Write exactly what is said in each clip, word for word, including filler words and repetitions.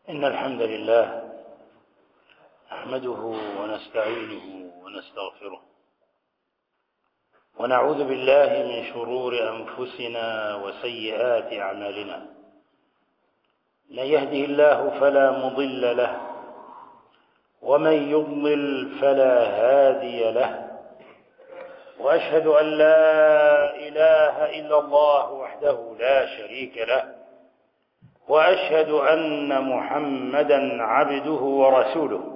إن الحمد لله نحمده ونستعينه ونستغفره ونعوذ بالله من شرور أنفسنا وسيئات أعمالنا. من يهده الله فلا مضل له ومن يضلل فلا هادي له، وأشهد أن لا إله إلا الله وحده لا شريك له، وأشهد أن محمدًا عبده ورسوله.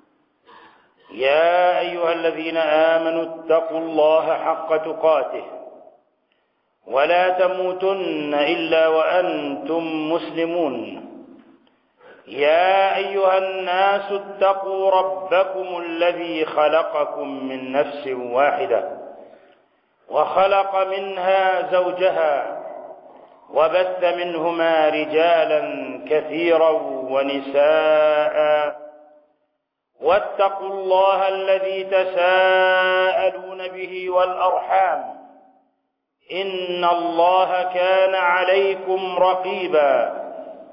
يا أيها الذين آمنوا اتقوا الله حق تقاته ولا تموتن إلا وأنتم مسلمون. يا أيها الناس اتقوا ربكم الذي خلقكم من نفس واحدة وخلق منها زوجها وبث منهما رجالا كثيرا ونساء، واتقوا الله الذي تساءلون به والأرحام إن الله كان عليكم رقيبا.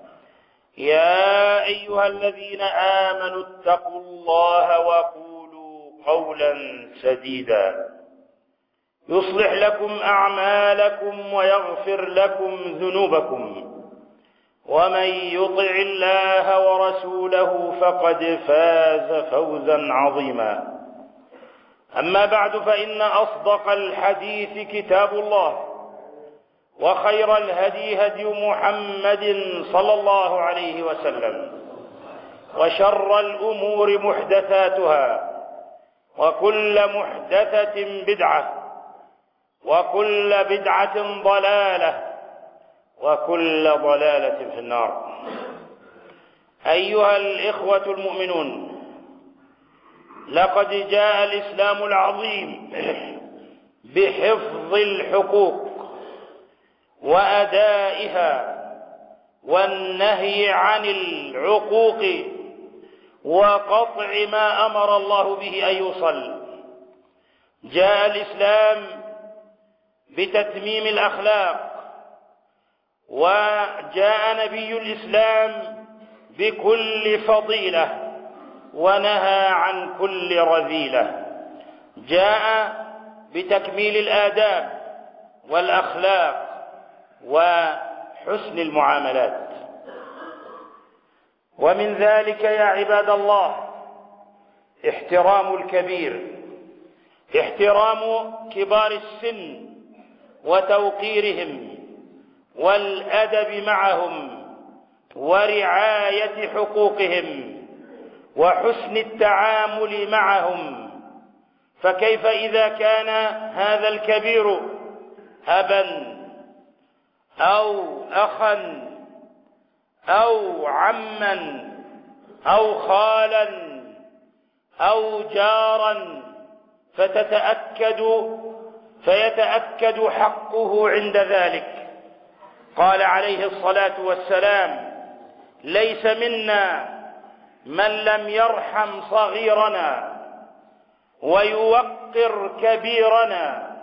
يا أيها الذين آمنوا اتقوا الله وقولوا قولا سديدا يصلح لكم أعمالكم ويغفر لكم ذنوبكم، ومن يطع الله ورسوله فقد فاز فوزا عظيما. أما بعد، فإن أصدق الحديث كتاب الله، وخير الهدي هدي محمد صلى الله عليه وسلم، وشر الأمور محدثاتها، وكل محدثة بدعة، وكل بدعة ضلالة، وكل ضلالة في النار. أيها الإخوة المؤمنون، لقد جاء الإسلام العظيم بحفظ الحقوق وأدائها والنهي عن العقوق وقطع ما أمر الله به أن يوصل. جاء الإسلام بتتميم الأخلاق، وجاء نبي الإسلام بكل فضيلة ونهى عن كل رذيلة. جاء بتكميل الآداب والأخلاق وحسن المعاملات. ومن ذلك يا عباد الله احترام الكبير، احترام كبار السن وتوقيرهم والأدب معهم ورعاية حقوقهم وحسن التعامل معهم. فكيف إذا كان هذا الكبير أبا أو أخا أو عما أو خالا أو جارا، فتتأكد فيتأكد حقه عند ذلك. قال عليه الصلاة والسلام: ليس منا من لم يرحم صغيرنا ويوقر كبيرنا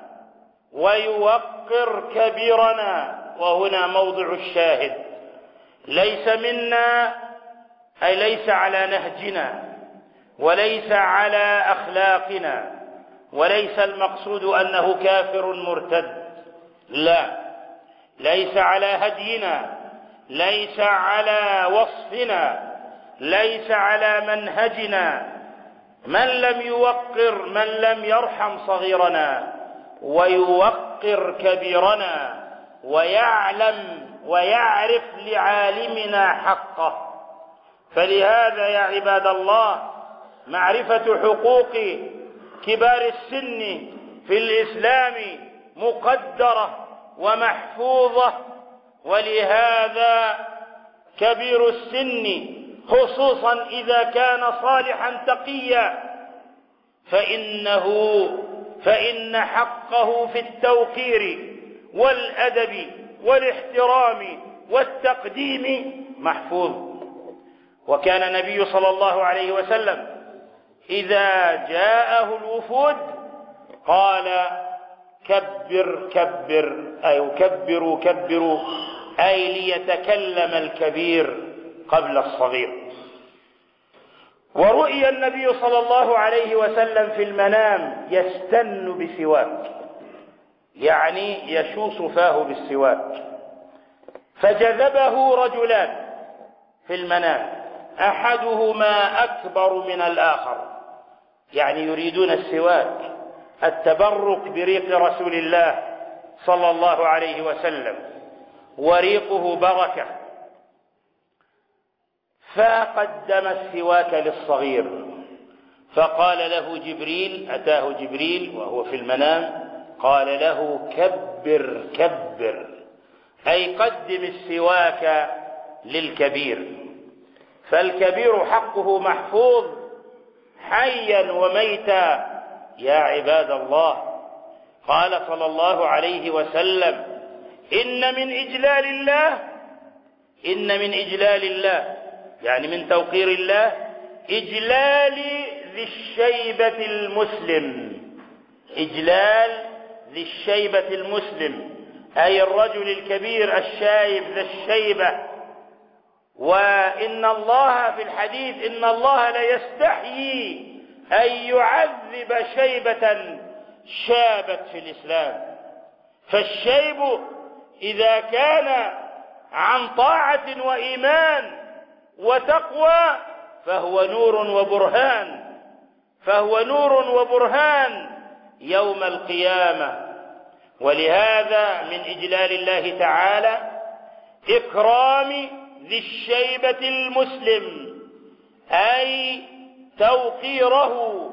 ويوقر كبيرنا وهنا موضع الشاهد. ليس منا أي ليس على نهجنا وليس على أخلاقنا، وليس المقصود أنه كافر مرتد، لا، ليس على هدينا، ليس على وصفنا، ليس على منهجنا. من لم يوقر، من لم يرحم صغيرنا ويوقر كبيرنا ويعلم ويعرف لعالمنا حقه. فلهذا يا عباد الله معرفة حقوق كبار السن في الإسلام مقدرة ومحفوظة. ولهذا كبير السن خصوصا إذا كان صالحا تقيا فإنه فإن حقه في التوقير والأدب والاحترام والتقديم محفوظ. وكان النبي صلى الله عليه وسلم إذا جاءه الوفود قال: كبر كبر، أي كبروا كبروا، أي ليتكلم الكبير قبل الصغير. ورؤي النبي صلى الله عليه وسلم في المنام يستن بسواك، يعني يشوص فاه بالسواك، فجذبه رجلان في المنام أحدهما أكبر من الآخر، يعني يريدون السواك، التبرك بريق رسول الله صلى الله عليه وسلم، وريقه بركة، فقدم السواك للصغير، فقال له جبريل، أتاه جبريل وهو في المنام، قال له كبر كبر، أي قدم السواك للكبير، فالكبير حقه محفوظ حيا وميتا يا عباد الله. قال صلى الله عليه وسلم إن من إجلال الله إن من إجلال الله يعني من توقير الله إجلال ذي الشيبة المسلم، إجلال ذي الشيبة المسلم، أي الرجل الكبير الشايب ذا الشيبة. وإن الله في الحديث إن الله لا يستحيي أن يعذب شيبة شابت في الإسلام، فالشيب إذا كان عن طاعة وإيمان وتقوى فهو نور وبرهان فهو نور وبرهان يوم القيامة. ولهذا من إجلال الله تعالى إكرام ذي الشيبة المسلم، أي توقيره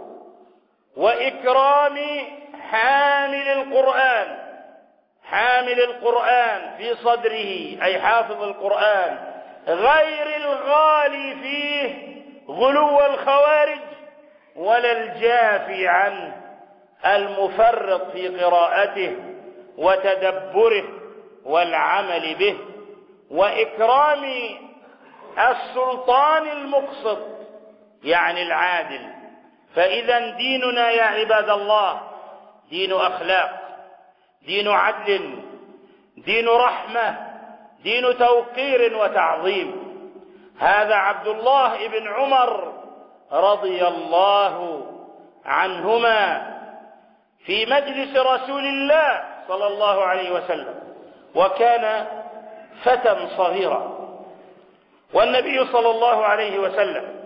وإكرام حامل القرآن حامل القرآن في صدره، أي حافظ القرآن، غير الغالي فيه غلو الخوارج ولا الجافي عنه، المفرط في قراءته وتدبره والعمل به، وإكرام السلطان المقسط يعني العادل. فإذا ديننا يا عباد الله دين أخلاق، دين عدل، دين رحمة، دين توقير وتعظيم. هذا عبد الله بن عمر رضي الله عنهما في مجلس رسول الله صلى الله عليه وسلم، وكان فتى صغيرا، والنبي صلى الله عليه وسلم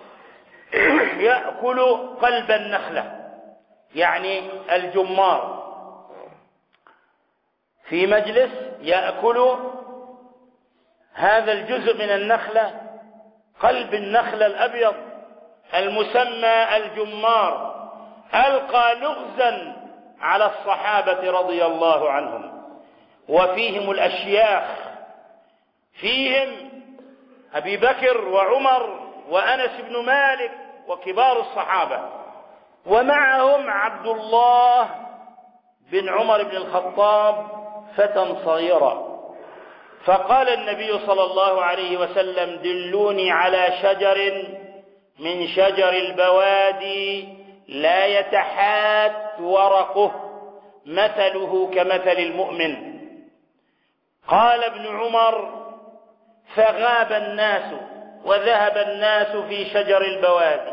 يأكل قلب النخلة يعني الجمار، في مجلس يأكل هذا الجزء من النخلة، قلب النخلة الأبيض المسمى الجمار، ألقى لغزا على الصحابة رضي الله عنهم، وفيهم الأشياخ، فيهم أبي بكر وعمر وأنس بن مالك وكبار الصحابة، ومعهم عبد الله بن عمر بن الخطاب فتى صغيرا. فقال النبي صلى الله عليه وسلم دلوني على شجر من شجر البوادي لا يتحات ورقه مثله كمثل المؤمن. قال ابن عمر فغاب الناس وذهب الناس في شجر البوادي،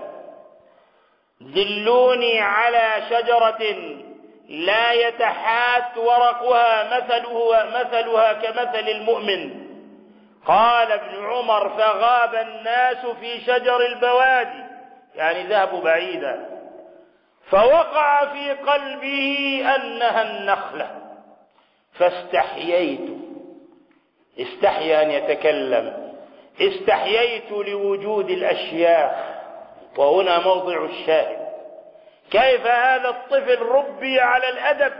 دلوني على شجرة لا يتحات ورقها مثلها, مثلها كمثل المؤمن. قال ابن عمر فغاب الناس في شجر البوادي يعني ذهبوا بعيدا، فوقع في قلبه أنها النخلة، فاستحييت، استحيا أن يتكلم، استحييت لوجود الأشياخ. وهنا موضع الشاهد، كيف هذا الطفل ربي على الأدب،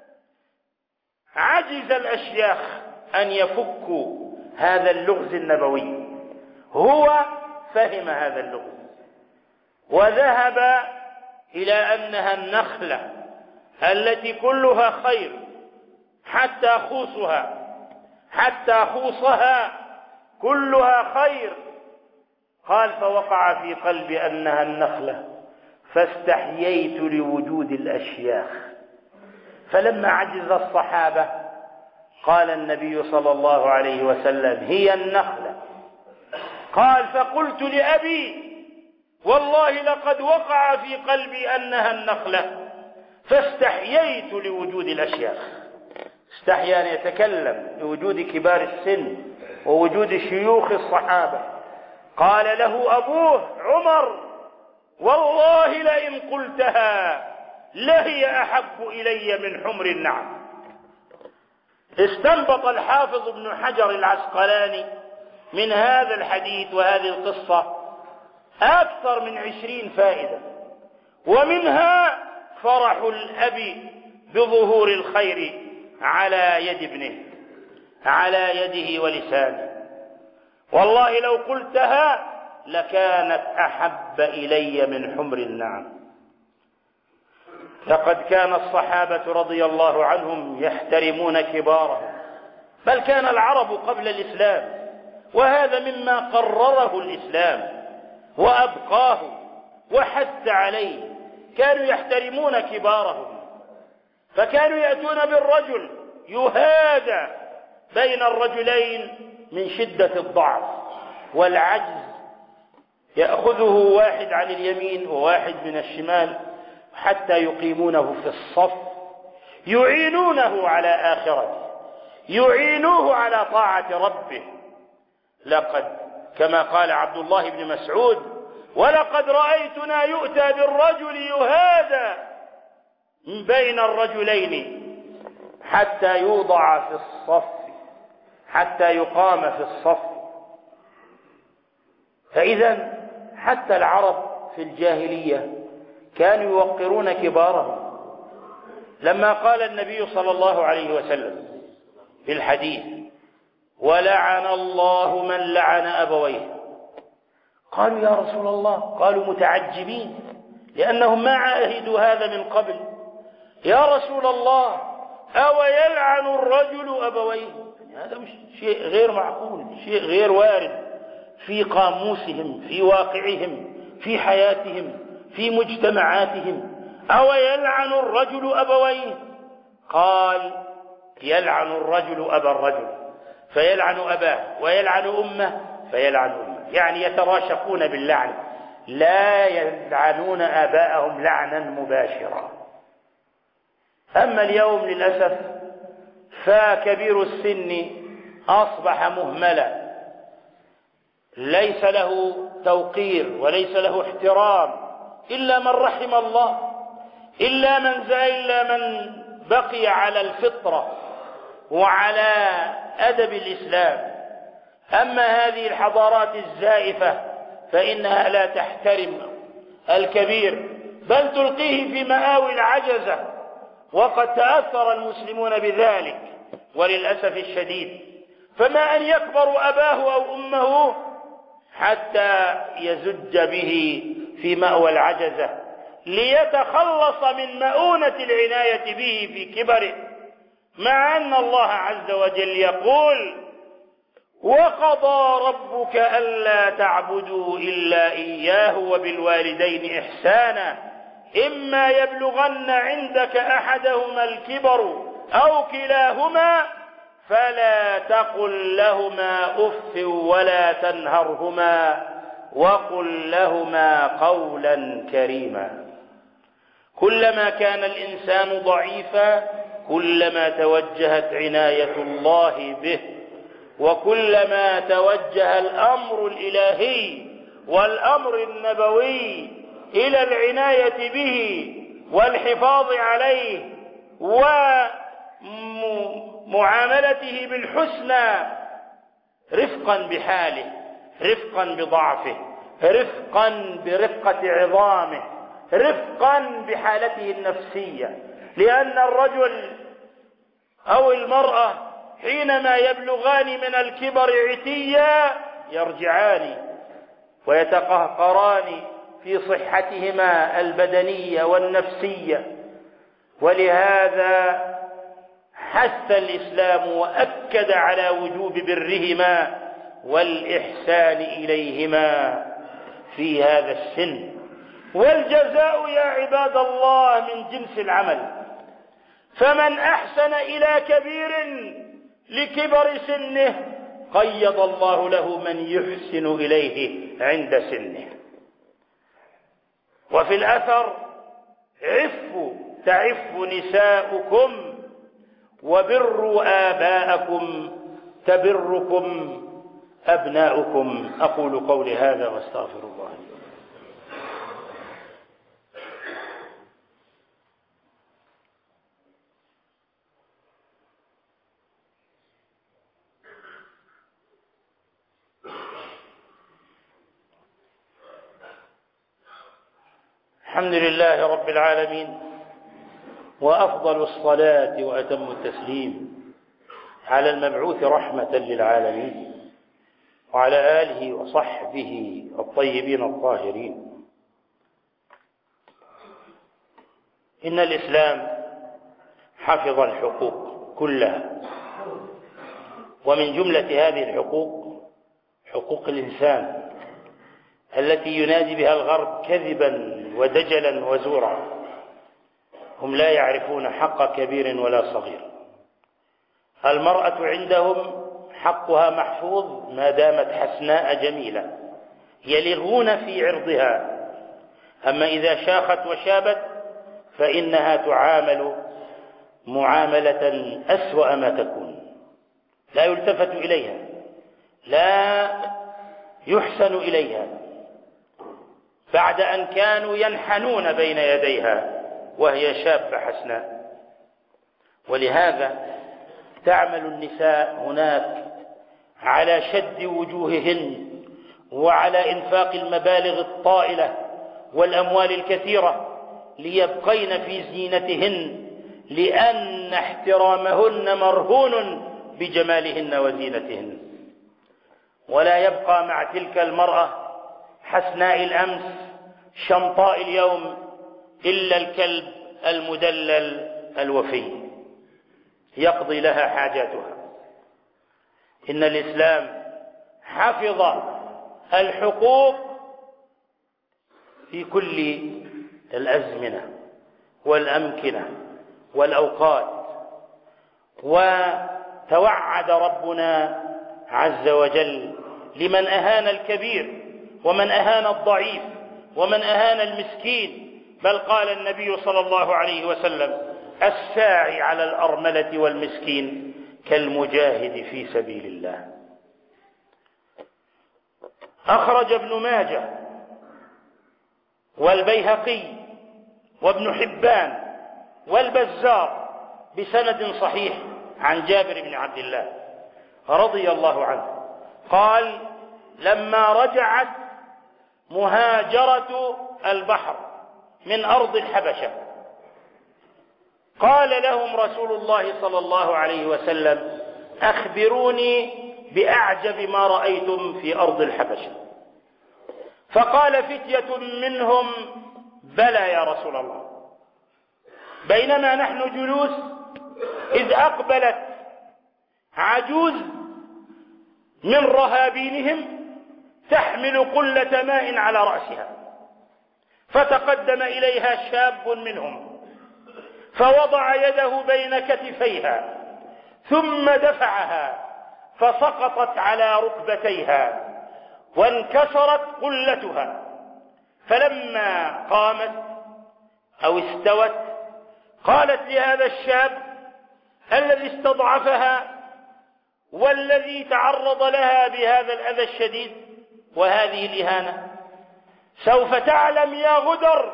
عجز الأشياخ أن يفكوا هذا اللغز النبوي، هو فهم هذا اللغز وذهب إلى أنها النخلة التي كلها خير حتى خوصها حتى خوصها كلها خير. قال فوقع في قلبي أنها النخلة فاستحييت لوجود الأشياخ. فلما عجز الصحابة قال النبي صلى الله عليه وسلم هي النخلة. قال فقلت لأبي والله لقد وقع في قلبي أنها النخلة فاستحييت لوجود الأشياخ. استحيا أن يتكلم لوجود كبار السن ووجود شيوخ الصحابة. قال له أبوه عمر والله لئن قلتها لهي أحب إلي من حمر النعم. استنبط الحافظ ابن حجر العسقلاني من هذا الحديث وهذه القصة أكثر من عشرين فائدة، ومنها فرح الأب بظهور الخير على يد ابنه، على يده ولسانه. والله لو قلتها لكانت أحب إلي من حمر النعم. لقد كان الصحابة رضي الله عنهم يحترمون كبارهم، بل كان العرب قبل الإسلام، وهذا مما قرره الإسلام وأبقاه وحث عليه. كانوا يحترمون كبارهم، فكانوا يأتون بالرجل يهادى بين الرجلين من شدة الضعف والعجز، يأخذه واحد عن اليمين وواحد من الشمال حتى يقيمونه في الصف، يعينونه على آخرته، يعينوه على طاعة ربه. لقد كما قال عبد الله بن مسعود ولقد رأيتنا يؤتى بالرجل يهادى بين الرجلين حتى يوضع في الصف، حتى يقام في الصف. فإذا حتى العرب في الجاهلية كانوا يوقرون كبارهم. لما قال النبي صلى الله عليه وسلم في الحديث ولعن الله من لعن أبويه، قالوا يا رسول الله، قالوا متعجبين لأنهم ما عاهدوا هذا من قبل، يا رسول الله أو يلعن الرجل أبويه؟ هذا مش شيء غير معقول، شيء غير وارد في قاموسهم، في واقعهم، في حياتهم، في مجتمعاتهم. أو يلعن الرجل أبويه؟ قال يلعن الرجل أبا الرجل فيلعن أباه، ويلعن أمه فيلعن أمه، يعني يتراشقون باللعن، لا يلعنون آباءهم لعنا مباشرا. أما اليوم للأسف فكبير السن أصبح مهملا، ليس له توقير وليس له احترام إلا من رحم الله، إلا من إلا من بقي على الفطرة وعلى أدب الإسلام. أما هذه الحضارات الزائفة فإنها لا تحترم الكبير، بل تلقيه في مآوي العجزة، وقد تأثر المسلمون بذلك وللأسف الشديد. فما أن يكبر أباه أو أمه حتى يزج به في مأوى العجزة ليتخلص من مؤونة العناية به في كبره، مع أن الله عز وجل يقول وقضى ربك ألا تعبدوا إلا إياه وبالوالدين إحسانا إما يبلغن عندك أحدهما الكبر أو كلاهما فلا تقل لهما أف ولا تنهرهما وقل لهما قولا كريما. كلما كان الإنسان ضعيفا كلما توجهت عناية الله به، وكلما توجه الأمر الإلهي والأمر النبوي إلى العناية به والحفاظ عليه ومعاملته بالحسنى رفقا بحاله، رفقا بضعفه، رفقا برقة عظامه، رفقا بحالته النفسية. لأن الرجل أو المرأة حينما يبلغان من الكبر عتيا يرجعان ويتقهقران في صحتهما البدنية والنفسية. ولهذا حث الإسلام وأكد على وجوب برهما والإحسان إليهما في هذا السن. والجزاء يا عباد الله من جنس العمل، فمن أحسن إلى كبير لكبر سنه قيض الله له من يحسن إليه عند سنه. وفي الأثر: عفوا تعف نساؤكم وبروا آباءكم تبركم أبناؤكم. أقول قولي هذا واستغفر الله لي. الحمد لله رب العالمين، وأفضل الصلاة وأتم التسليم على المبعوث رحمة للعالمين وعلى آله وصحبه الطيبين الطاهرين. إن الإسلام حفظ الحقوق كلها، ومن جملة هذه الحقوق حقوق الإنسان التي ينادي بها الغرب كذبا ودجلا وزورا. هم لا يعرفون حق كبير ولا صغير. المرأة عندهم حقها محفوظ ما دامت حسناء جميلة، يلغون في عرضها. أما إذا شاخت وشابت فإنها تعامل معاملة أسوأ ما تكون، لا يلتفت إليها، لا يحسن إليها، بعد أن كانوا ينحنون بين يديها وهي شابة حسناء. ولهذا تعمل النساء هناك على شد وجوههن وعلى إنفاق المبالغ الطائلة والأموال الكثيرة ليبقين في زينتهن، لأن احترامهن مرهون بجمالهن وزينتهن. ولا يبقى مع تلك المرأة حسناء الأمس شمطاء اليوم إلا الكلب المدلل الوفي يقضي لها حاجاتها. إن الإسلام حفظ الحقوق في كل الأزمنة والأمكنة والأوقات. وتوعد ربنا عز وجل لمن أهان الكبير ومن أهان الضعيف ومن أهان المسكين، بل قال النبي صلى الله عليه وسلم: الساعي على الأرملة والمسكين كالمجاهد في سبيل الله. أخرج ابن ماجه والبيهقي وابن حبان والبزار بسند صحيح عن جابر بن عبد الله رضي الله عنه قال: لما رجعت مهاجرة البحر من أرض الحبشة قال لهم رسول الله صلى الله عليه وسلم: أخبروني بأعجب ما رأيتم في أرض الحبشة. فقال فتية منهم: بلى يا رسول الله. بينما نحن جلوس إذ أقبلت عجوز من رهابينهم تحمل قلة ماء على رأسها، فتقدم إليها شاب منهم فوضع يده بين كتفيها ثم دفعها فسقطت على ركبتيها وانكسرت قلتها. فلما قامت أو استوت قالت لهذا الشاب الذي استضعفها والذي تعرض لها بهذا الأذى الشديد وهذه الإهانة: سوف تعلم يا غدر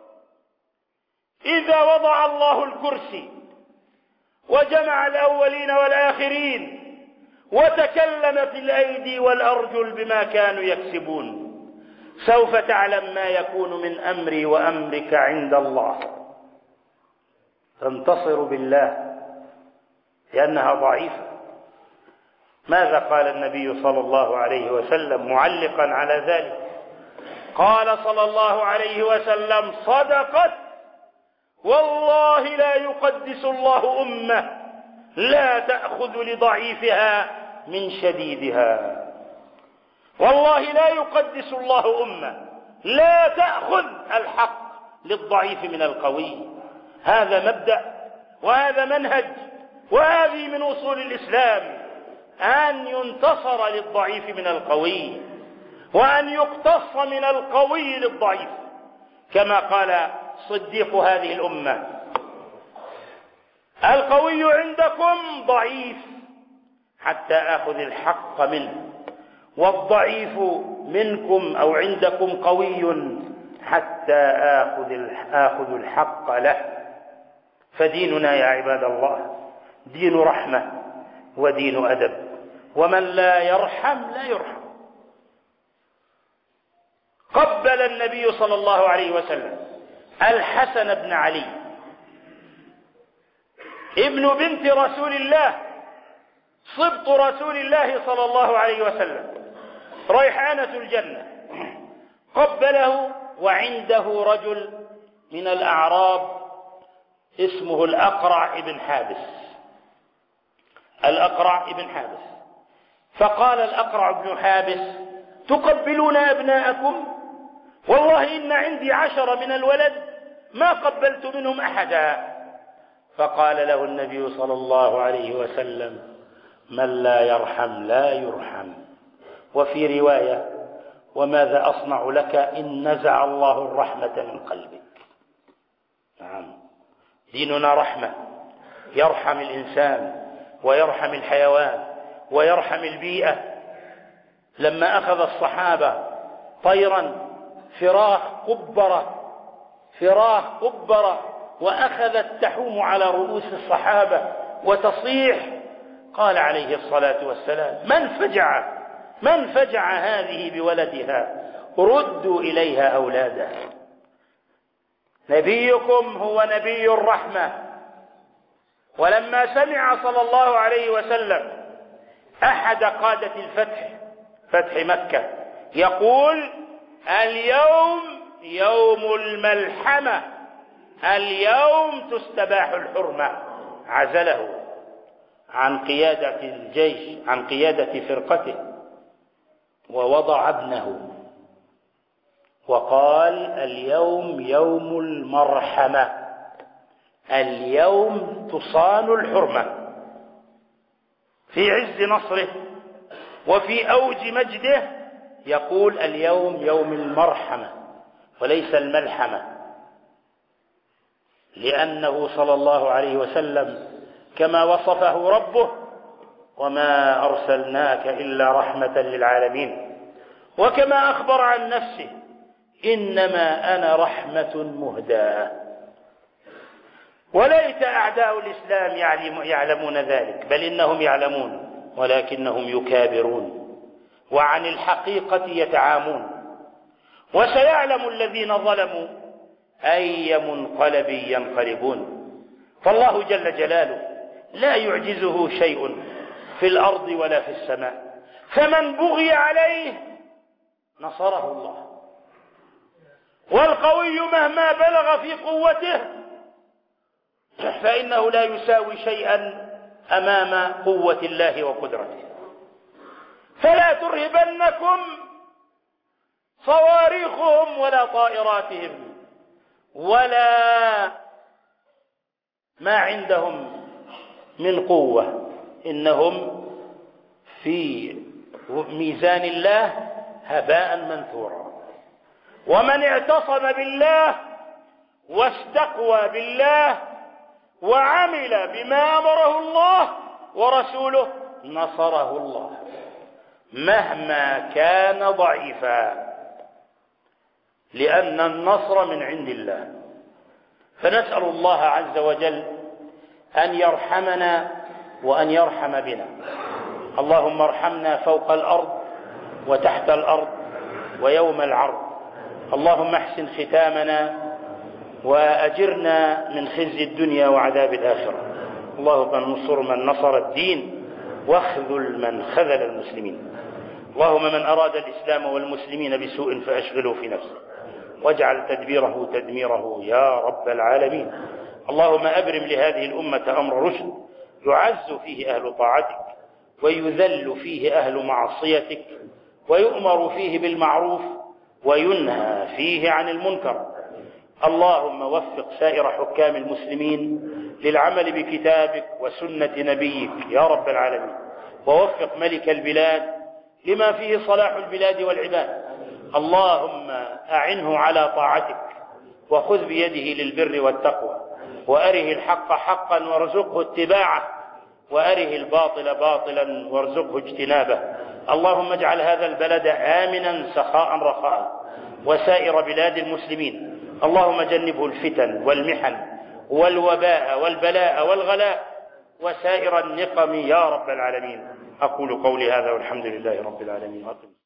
إذا وضع الله الكرسي وجمع الأولين والآخرين وتكلمت الأيدي والأرجل بما كانوا يكسبون، سوف تعلم ما يكون من أمري وأمرك عند الله. تنتصر بالله لأنها ضعيفة. ماذا قال النبي صلى الله عليه وسلم معلقا على ذلك؟ قال صلى الله عليه وسلم: صدقت، والله لا يقدس الله أمة لا تأخذ لضعيفها من شديدها. والله لا يقدس الله أمة لا تأخذ الحق للضعيف من القوي. هذا مبدأ وهذا منهج وهذه من أصول الإسلام. أن ينتصر للضعيف من القوي، وأن يقتص من القوي للضعيف، كما قال صديق هذه الأمة: القوي عندكم ضعيف حتى آخذ الحق منه، والضعيف منكم أو عندكم قوي حتى آخذ الحق له. فديننا يا عباد الله دين رحمة ودين أدب، ومن لا يرحم لا يرحم. قبل النبي صلى الله عليه وسلم الحسن بن علي ابن بنت رسول الله، صبط رسول الله صلى الله عليه وسلم، ريحانة الجنة، قبله وعنده رجل من الأعراب اسمه الأقرع ابن حابس. الأقرع ابن حابس فقال الأقرع ابن حابس: تقبلون أبناءكم؟ والله إن عندي عشر من الولد ما قبلت منهم أحدا. فقال له النبي صلى الله عليه وسلم: من لا يرحم لا يرحم. وفي رواية: وماذا أصنع لك إن نزع الله الرحمة من قلبك. نعم، ديننا رحمة، يرحم الإنسان ويرحم الحيوان ويرحم البيئة. لما أخذ الصحابة طيرا فراخ قبرة فراخ قبرة وأخذت تحوم على رؤوس الصحابة وتصيح، قال عليه الصلاة والسلام: من فجع من فجع هذه بولدها، ردوا إليها أولادها. نبيكم هو نبي الرحمة. ولما سمع صلى الله عليه وسلم أحد قادة الفتح، فتح مكة، يقول: اليوم يوم الملحمة، اليوم تستباح الحرمة، عزله عن قيادة الجيش، عن قيادة فرقته، ووضع ابنه وقال: اليوم يوم المرحمة، اليوم تصان الحرمة. في عز نصره وفي أوج مجده يقول: اليوم يوم المرحمة وليس الملحمة، لأنه صلى الله عليه وسلم كما وصفه ربه: وما أرسلناك إلا رحمة للعالمين، وكما أخبر عن نفسه: إنما أنا رحمة مهداة. وليت أعداء الإسلام يعلمون ذلك، بل إنهم يعلمون ولكنهم يكابرون وعن الحقيقة يتعامون. وسيعلم الذين ظلموا أي منقلب ينقلبون. فالله جل جلاله لا يعجزه شيء في الأرض ولا في السماء، فمن بغي عليه نصره الله. والقوي مهما بلغ في قوته فإنه لا يساوي شيئا أمام قوة الله وقدرته. فلا ترهبنكم صواريخهم ولا طائراتهم ولا ما عندهم من قوة، إنهم في ميزان الله هباء منثورا. ومن اعتصم بالله واستقوى بالله وعمل بما أمره الله ورسوله نصره الله مهما كان ضعيفا، لأن النصر من عند الله. فنسأل الله عز وجل أن يرحمنا وأن يرحم بنا. اللهم ارحمنا فوق الأرض وتحت الأرض ويوم العرض. اللهم احسن ختامنا وأجرنا من خزي الدنيا وعذاب الآخرة. اللهم انصر من نصر الدين واخذل من خذل المسلمين. اللهم من أراد الإسلام والمسلمين بسوء فأشغله في نفسه واجعل تدبيره تدميره يا رب العالمين. اللهم أبرم لهذه الأمة أمر رشد يعز فيه أهل طاعتك ويذل فيه أهل معصيتك ويؤمر فيه بالمعروف وينهى فيه عن المنكر. اللهم وفق سائر حكام المسلمين للعمل بكتابك وسنة نبيك يا رب العالمين. ووفق ملك البلاد لما فيه صلاح البلاد والعباد. اللهم أعنه على طاعتك، وخذ بيده للبر والتقوى، وأره الحق حقا وارزقه اتباعه، وأره الباطل باطلا وارزقه اجتنابه. اللهم اجعل هذا البلد آمنا سخاء رخاء، وسائر بلاد المسلمين. اللهم جنبه الفتن والمحن والوباء والبلاء والغلاء وسائر النقم يا رب العالمين. أقول قولي هذا والحمد لله رب العالمين.